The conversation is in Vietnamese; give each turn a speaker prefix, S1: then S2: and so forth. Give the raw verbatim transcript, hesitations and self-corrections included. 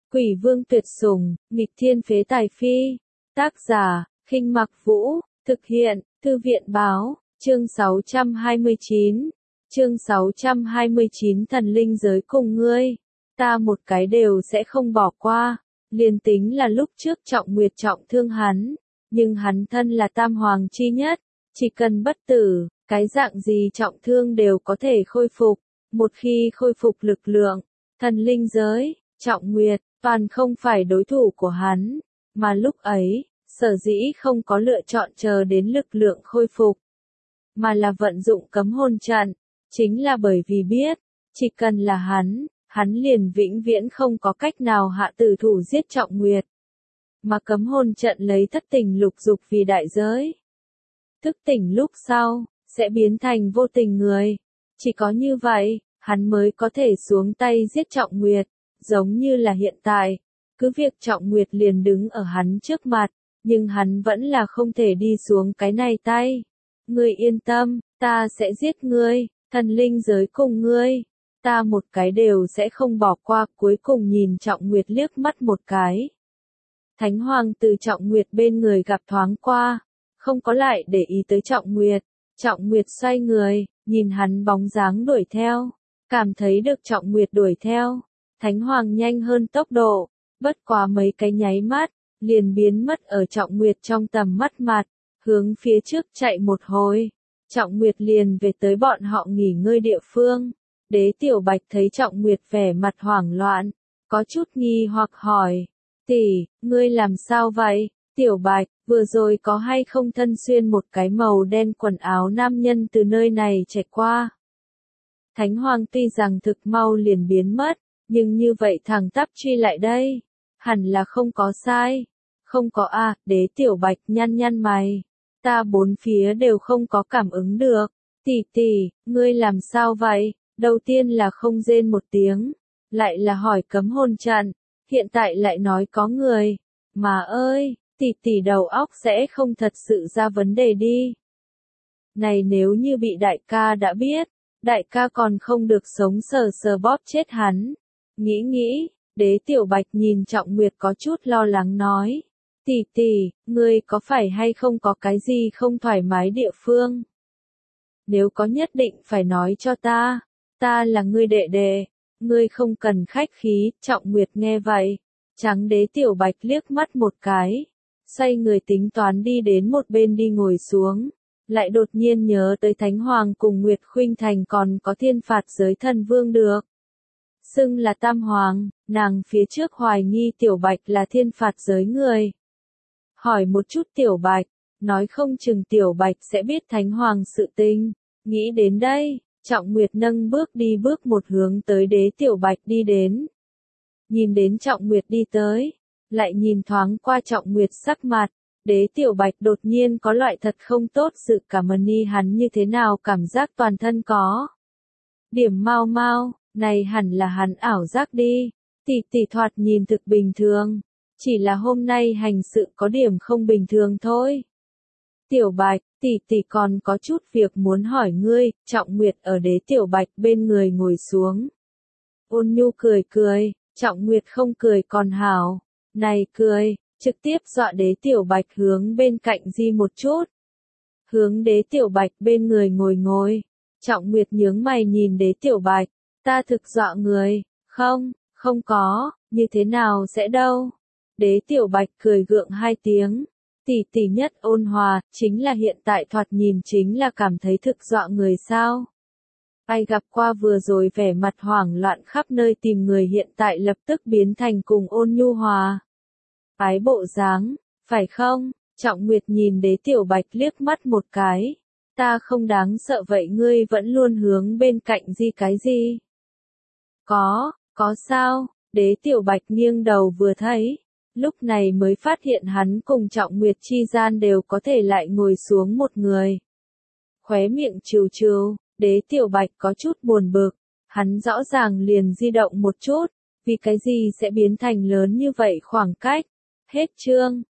S1: Quỷ vương tuyệt sủng, nghịch thiên phế tài phi. Tác giả, Khinh Mặc Vũ, thực hiện, Thư viện báo, chương sáu trăm hai mươi chín. Chương sáu trăm hai mươi chín thần linh giới cùng ngươi, ta một cái đều sẽ không bỏ qua. Liền tính là lúc trước Trọng Nguyệt trọng thương hắn, nhưng hắn thân là tam hoàng chi nhất, chỉ cần bất tử, cái dạng gì trọng thương đều có thể khôi phục. Một khi khôi phục lực lượng, thần linh giới, Trọng Nguyệt, toàn không phải đối thủ của hắn, mà lúc ấy, sở dĩ không có lựa chọn chờ đến lực lượng khôi phục, mà là vận dụng cấm hồn trận, chính là bởi vì biết, chỉ cần là hắn, hắn liền vĩnh viễn không có cách nào hạ tử thủ giết Trọng Nguyệt. Mà cấm hồn trận lấy thất tình lục dục vì đại giới. Thức tỉnh lúc sau, sẽ biến thành vô tình người. Chỉ có như vậy, hắn mới có thể xuống tay giết Trọng Nguyệt, giống như là hiện tại. Cứ việc Trọng Nguyệt liền đứng ở hắn trước mặt, nhưng hắn vẫn là không thể đi xuống cái này tay. Ngươi yên tâm, ta sẽ giết ngươi, thần linh giới cùng ngươi. Ta một cái đều sẽ không bỏ qua. Cuối cùng nhìn Trọng Nguyệt liếc mắt một cái. Thánh Hoàng từ Trọng Nguyệt bên người gặp thoáng qua, không có lại để ý tới Trọng Nguyệt. Trọng Nguyệt xoay người, nhìn hắn bóng dáng đuổi theo, cảm thấy được Trọng Nguyệt đuổi theo. Thánh Hoàng nhanh hơn tốc độ, bất quá mấy cái nháy mắt, liền biến mất ở Trọng Nguyệt trong tầm mắt mặt, hướng phía trước chạy một hồi. Trọng Nguyệt liền về tới bọn họ nghỉ ngơi địa phương. Đế Tiểu Bạch thấy Trọng Nguyệt vẻ mặt hoảng loạn, có chút nghi hoặc hỏi, tỷ, ngươi làm sao vậy? Tiểu Bạch, vừa rồi có hay không thân xuyên một cái màu đen quần áo nam nhân từ nơi này chạy qua? Thánh Hoàng tuy rằng thực mau liền biến mất, nhưng như vậy thẳng tắp truy lại đây, hẳn là không có sai. Không có a, Đế Tiểu Bạch nhăn nhăn mày, ta bốn phía đều không có cảm ứng được. Tỷ tỷ, ngươi làm sao vậy? Đầu tiên là không rên một tiếng, lại là hỏi cấm hồn trận, hiện tại lại nói có người. Mà ơi, tỷ tỷ đầu óc sẽ không thật sự ra vấn đề đi. Này nếu như bị đại ca đã biết, đại ca còn không được sống sờ sờ bóp chết hắn. Nghĩ nghĩ, Đế Tiểu Bạch nhìn Trọng Nguyệt có chút lo lắng nói, tỷ tỷ, ngươi có phải hay không có cái gì không thoải mái địa phương? Nếu có nhất định phải nói cho ta. Ta là ngươi đệ đệ, ngươi không cần khách khí. Trọng Nguyệt nghe vậy, trắng Đế Tiểu Bạch liếc mắt một cái, xoay người tính toán đi đến một bên đi ngồi xuống, lại đột nhiên nhớ tới Thánh Hoàng cùng Nguyệt Khuynh Thành còn có thiên phạt giới thần vương được. Xưng là Tam Hoàng, nàng phía trước hoài nghi Tiểu Bạch là thiên phạt giới người. Hỏi một chút Tiểu Bạch, nói không chừng Tiểu Bạch sẽ biết Thánh Hoàng sự tình. Nghĩ đến đây, Trọng Nguyệt nâng bước đi bước một hướng tới Đế Tiểu Bạch đi đến. Nhìn đến Trọng Nguyệt đi tới, lại nhìn thoáng qua Trọng Nguyệt sắc mặt, Đế Tiểu Bạch đột nhiên có loại thật không tốt sự cảm ơn y hắn như thế nào cảm giác toàn thân có điểm mau mau, này hẳn là hắn ảo giác đi. Tỷ tỷ thoạt nhìn thực bình thường, chỉ là hôm nay hành sự có điểm không bình thường thôi. Tiểu Bạch, tỷ tỷ còn có chút việc muốn hỏi ngươi. Trọng Nguyệt ở Đế Tiểu Bạch bên người ngồi xuống. Ôn nhu cười cười, Trọng Nguyệt không cười còn hảo. Này cười, trực tiếp dọa Đế Tiểu Bạch hướng bên cạnh di một chút. Hướng Đế Tiểu Bạch bên người ngồi ngồi. Trọng Nguyệt nhướng mày nhìn Đế Tiểu Bạch, ta thực dọa người, không, không có, như thế nào sẽ đâu. Đế Tiểu Bạch cười gượng hai tiếng. Tỷ tỷ nhất ôn hòa, chính là hiện tại thoạt nhìn chính là cảm thấy thực dọa người sao. Ai gặp qua vừa rồi vẻ mặt hoảng loạn khắp nơi tìm người hiện tại lập tức biến thành cùng ôn nhu hòa. Ái bộ dáng, phải không? Trọng Nguyệt nhìn Đế Tiểu Bạch liếc mắt một cái. Ta không đáng sợ vậy ngươi vẫn luôn hướng bên cạnh gì cái gì? Có, có sao? Đế Tiểu Bạch nghiêng đầu vừa thấy. Lúc này mới phát hiện hắn cùng Trọng Nguyệt chi gian đều có thể lại ngồi xuống một người. Khóe miệng trừ trừ, Đế Tiểu Bạch có chút buồn bực, hắn rõ ràng liền di động một chút, vì cái gì sẽ biến thành lớn như vậy khoảng cách. Hết chương.